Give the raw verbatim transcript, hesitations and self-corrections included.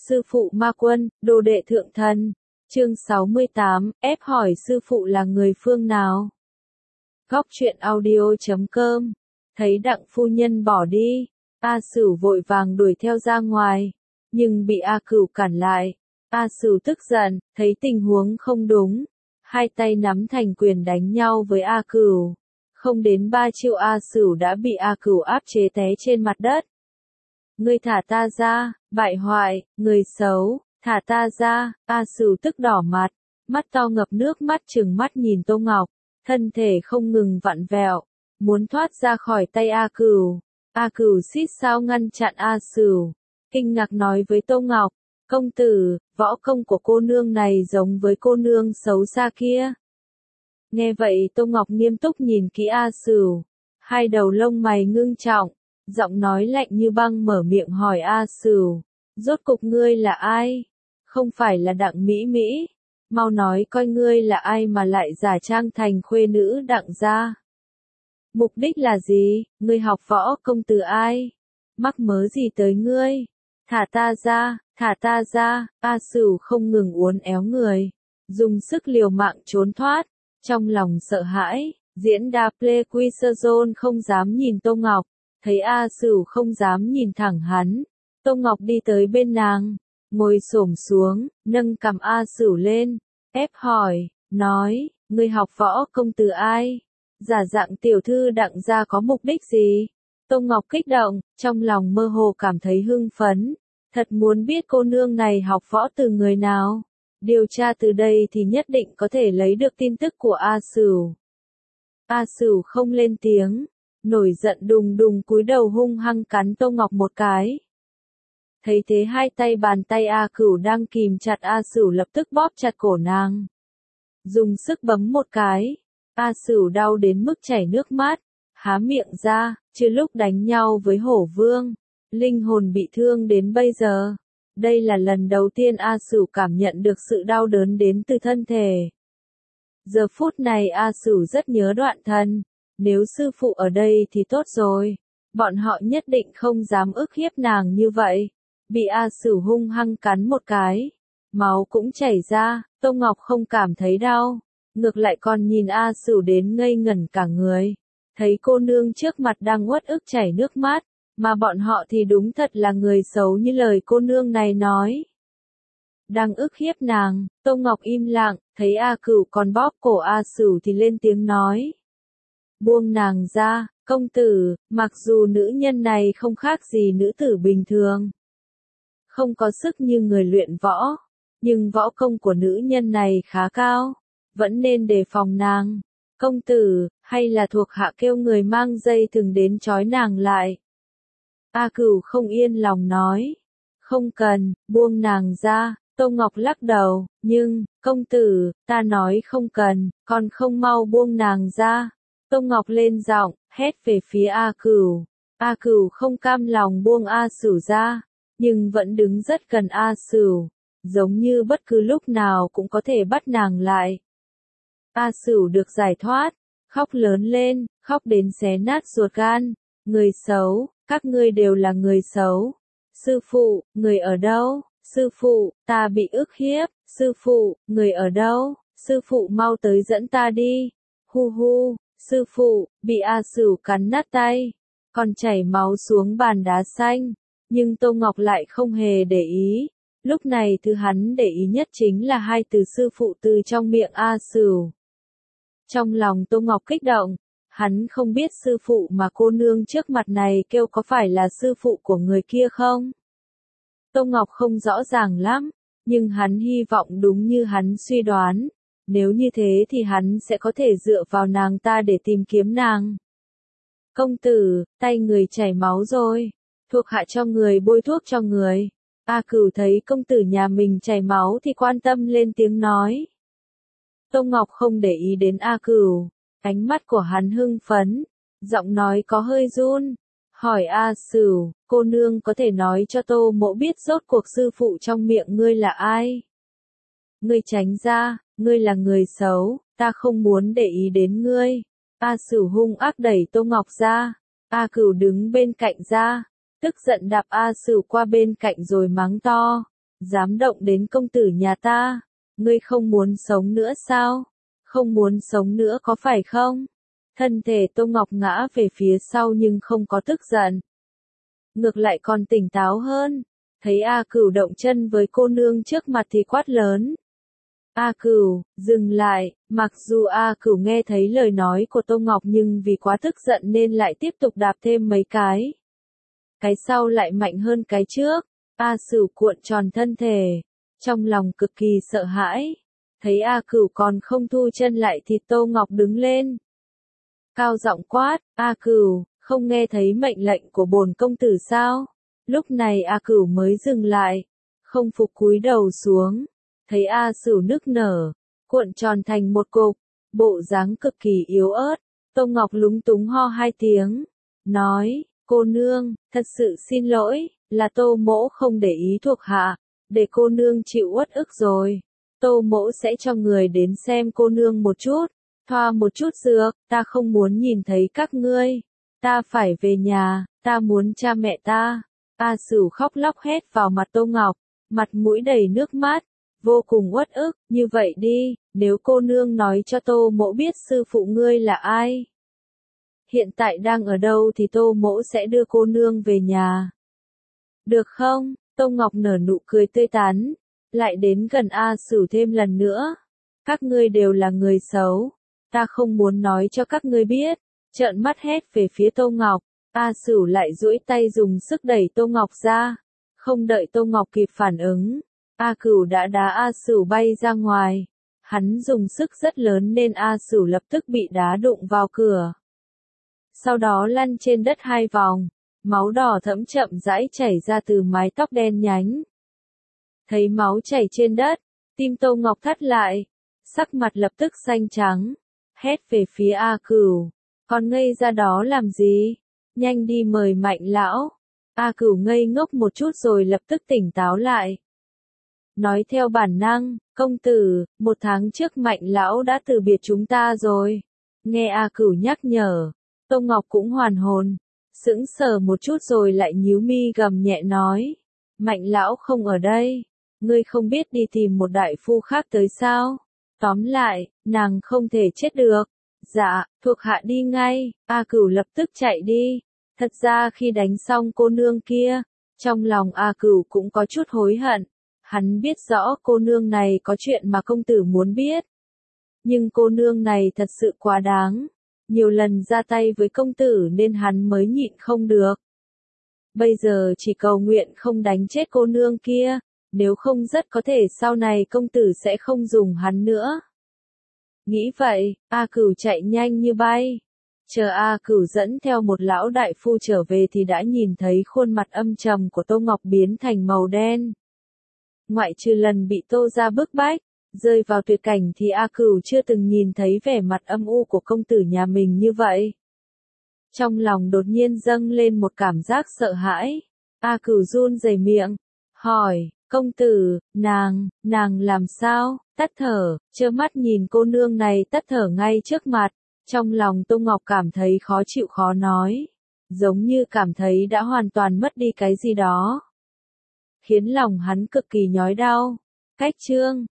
Sư phụ ma quân, đồ đệ thượng thần. Chương sáu mươi tám, ép hỏi sư phụ là người phương nào. Góc truyện audio chấm com. Thấy Đặng phu nhân bỏ đi, A Sửu vội vàng đuổi theo ra ngoài, nhưng bị A Cửu cản lại. A Sửu tức giận, thấy tình huống không đúng, hai tay nắm thành quyền đánh nhau với A Cửu. Không đến ba chiêu A Sửu đã bị A Cửu áp chế té trên mặt đất. Ngươi thả ta ra, bại hoại, người xấu, thả ta ra. A Sửu tức đỏ mặt, mắt to ngập nước mắt trừng mắt nhìn Tô Ngọc, thân thể không ngừng vặn vẹo, muốn thoát ra khỏi tay A Cửu. A Cửu xít sao ngăn chặn A Sửu, kinh ngạc nói với Tô Ngọc, công tử, võ công của cô nương này giống với cô nương xấu xa kia. Nghe vậy Tô Ngọc nghiêm túc nhìn kỹ A Sửu, hai đầu lông mày ngưng trọng, giọng nói lạnh như băng mở miệng hỏi A Sửu, rốt cục ngươi là ai? Không phải là Đặng Mỹ Mỹ, mau nói coi ngươi là ai mà lại giả trang thành khuê nữ Đặng gia. Mục đích là gì, ngươi học võ công từ ai? Mắc mớ gì tới ngươi? Thả ta ra, thả ta ra. A Sửu không ngừng uốn éo người, dùng sức liều mạng trốn thoát, trong lòng sợ hãi. Diễn đà Plequiserzone không dám nhìn Tô Ngọc, thấy A Sửu không dám nhìn thẳng hắn, Tô Ngọc đi tới bên nàng, ngồi xổm xuống, nâng cằm A Sửu lên, ép hỏi, nói, ngươi học võ công từ ai? Giả dạng tiểu thư Đặng gia có mục đích gì? Tô Ngọc kích động, trong lòng mơ hồ cảm thấy hưng phấn, thật muốn biết cô nương này học võ từ người nào. Điều tra từ đây thì nhất định có thể lấy được tin tức của A Sửu. A Sửu không lên tiếng, nổi giận đùng đùng cúi đầu hung hăng cắn Tô Ngọc một cái. Thấy thế hai tay bàn tay A Cửu đang kìm chặt A Sửu lập tức bóp chặt cổ nàng. Dùng sức bấm một cái, A Sửu đau đến mức chảy nước mắt, há miệng ra, chưa lúc đánh nhau với Hổ Vương, linh hồn bị thương đến bây giờ. Đây là lần đầu tiên A Sửu cảm nhận được sự đau đớn đến từ thân thể. Giờ phút này A Sửu rất nhớ Đoạn Thần, nếu sư phụ ở đây thì tốt rồi, bọn họ nhất định không dám ức hiếp nàng như vậy. Bị A Sửu hung hăng cắn một cái, máu cũng chảy ra, Tô Ngọc không cảm thấy đau, ngược lại còn nhìn A Sửu đến ngây ngẩn cả người. Thấy cô nương trước mặt đang uất ức chảy nước mắt, mà bọn họ thì đúng thật là người xấu như lời cô nương này nói. Đang ức hiếp nàng, Tô Ngọc im lặng, thấy A Cửu còn bóp cổ A Sửu thì lên tiếng nói. Buông nàng ra, công tử, mặc dù nữ nhân này không khác gì nữ tử bình thường, không có sức như người luyện võ, nhưng võ công của nữ nhân này khá cao, vẫn nên đề phòng nàng. Công tử, hay là thuộc hạ kêu người mang dây thừng đến trói nàng lại. A Cửu không yên lòng nói. Không cần, buông nàng ra. Tô Ngọc lắc đầu, nhưng, công tử, ta nói không cần, còn không mau buông nàng ra. Tô Ngọc lên giọng, hét về phía A Cửu. A Cửu không cam lòng buông A Sửu ra, nhưng vẫn đứng rất gần A Sửu, giống như bất cứ lúc nào cũng có thể bắt nàng lại. A Sửu được giải thoát, khóc lớn lên, khóc đến xé nát ruột gan. Người xấu, các ngươi đều là người xấu. Sư phụ, người ở đâu? Sư phụ, ta bị ức hiếp. Sư phụ, người ở đâu? Sư phụ mau tới dẫn ta đi. Hu hu, sư phụ, bị A Sửu cắn nát tay, còn chảy máu xuống bàn đá xanh. Nhưng Tô Ngọc lại không hề để ý. Lúc này thứ hắn để ý nhất chính là hai từ sư phụ từ trong miệng A Sửu. Trong lòng Tô Ngọc kích động, hắn không biết sư phụ mà cô nương trước mặt này kêu có phải là sư phụ của người kia không? Tô Ngọc không rõ ràng lắm, nhưng hắn hy vọng đúng như hắn suy đoán, nếu như thế thì hắn sẽ có thể dựa vào nàng ta để tìm kiếm nàng. Công tử, tay người chảy máu rồi, thuộc hạ cho người bôi thuốc cho người. A Cửu thấy công tử nhà mình chảy máu thì quan tâm lên tiếng nói. Tô Ngọc không để ý đến A Cửu, ánh mắt của hắn hưng phấn, giọng nói có hơi run, hỏi A Sửu, cô nương có thể nói cho Tô mỗ biết rốt cuộc sư phụ trong miệng ngươi là ai? Ngươi tránh ra, ngươi là người xấu, ta không muốn để ý đến ngươi. A Sửu hung ác đẩy Tô Ngọc ra, A Cửu đứng bên cạnh ra, tức giận đạp A Sửu qua bên cạnh rồi mắng to, dám động đến công tử nhà ta, ngươi không muốn sống nữa sao? Không muốn sống nữa có phải không? Thân thể Tô Ngọc ngã về phía sau nhưng không có tức giận. Ngược lại còn tỉnh táo hơn. Thấy A Cửu động chân với cô nương trước mặt thì quát lớn. A Cửu, dừng lại, mặc dù A Cửu nghe thấy lời nói của Tô Ngọc nhưng vì quá tức giận nên lại tiếp tục đạp thêm mấy cái. Cái sau lại mạnh hơn cái trước, A Cửu cuộn tròn thân thể, trong lòng cực kỳ sợ hãi. Thấy A Cửu còn không thu chân lại thì Tô Ngọc đứng lên. Cao giọng quát, A Cửu, không nghe thấy mệnh lệnh của bổn công tử sao? Lúc này A Cửu mới dừng lại, không phục cúi đầu xuống. Thấy A Cửu nức nở, cuộn tròn thành một cục, bộ dáng cực kỳ yếu ớt. Tô Ngọc lúng túng ho hai tiếng, nói, cô nương, thật sự xin lỗi, là Tô mỗ không để ý thuộc hạ, để cô nương chịu uất ức rồi. Tô mỗ sẽ cho người đến xem cô nương một chút, thoa một chút dược, ta không muốn nhìn thấy các ngươi. Ta phải về nhà, ta muốn cha mẹ ta. A Cửu khóc lóc hét vào mặt Tô Ngọc, mặt mũi đầy nước mắt, vô cùng uất ức. Như vậy đi, nếu cô nương nói cho Tô mỗ biết sư phụ ngươi là ai, hiện tại đang ở đâu thì Tô mỗ sẽ đưa cô nương về nhà. Được không? Tô Ngọc nở nụ cười tươi tắn, lại đến gần A Cửu thêm lần nữa. Các ngươi đều là người xấu, ta không muốn nói cho các ngươi biết. Trợn mắt hét về phía Tô Ngọc, A Cửu lại duỗi tay dùng sức đẩy Tô Ngọc ra. Không đợi Tô Ngọc kịp phản ứng, A Cửu đã đá A Cửu bay ra ngoài. Hắn dùng sức rất lớn nên A Cửu lập tức bị đá đụng vào cửa. Sau đó lăn trên đất hai vòng, máu đỏ thẫm chậm rãi chảy ra từ mái tóc đen nhánh. Thấy máu chảy trên đất, tim Tô Ngọc thắt lại, sắc mặt lập tức xanh trắng, hét về phía A Cửu. Còn ngây ra đó làm gì? Nhanh đi mời Mạnh lão. A Cửu ngây ngốc một chút rồi lập tức tỉnh táo lại. Nói theo bản năng, công tử, một tháng trước Mạnh lão đã từ biệt chúng ta rồi. Nghe A Cửu nhắc nhở, Tô Ngọc cũng hoàn hồn, sững sờ một chút rồi lại nhíu mi gầm nhẹ nói. Mạnh lão không ở đây, ngươi không biết đi tìm một đại phu khác tới sao? Tóm lại, nàng không thể chết được. Dạ, thuộc hạ đi ngay. A Cửu lập tức chạy đi. Thật ra khi đánh xong cô nương kia, trong lòng A Cửu cũng có chút hối hận. Hắn biết rõ cô nương này có chuyện mà công tử muốn biết. Nhưng cô nương này thật sự quá đáng. Nhiều lần ra tay với công tử nên hắn mới nhịn không được. Bây giờ chỉ cầu nguyện không đánh chết cô nương kia, nếu không rất có thể sau này công tử sẽ không dùng hắn nữa. Nghĩ vậy, A Cửu chạy nhanh như bay. Chờ A Cửu dẫn theo một lão đại phu trở về thì đã nhìn thấy khuôn mặt âm trầm của Tô Ngọc biến thành màu đen. Ngoại trừ lần bị Tô gia bức bách, rơi vào tuyệt cảnh thì A Cửu chưa từng nhìn thấy vẻ mặt âm u của công tử nhà mình như vậy. Trong lòng đột nhiên dâng lên một cảm giác sợ hãi. A Cửu run rẩy miệng, hỏi, công tử, nàng, nàng làm sao? Tắt thở, trơ mắt nhìn cô nương này tắt thở ngay trước mặt. Trong lòng Tô Ngọc cảm thấy khó chịu khó nói. Giống như cảm thấy đã hoàn toàn mất đi cái gì đó. Khiến lòng hắn cực kỳ nhói đau. Cách chương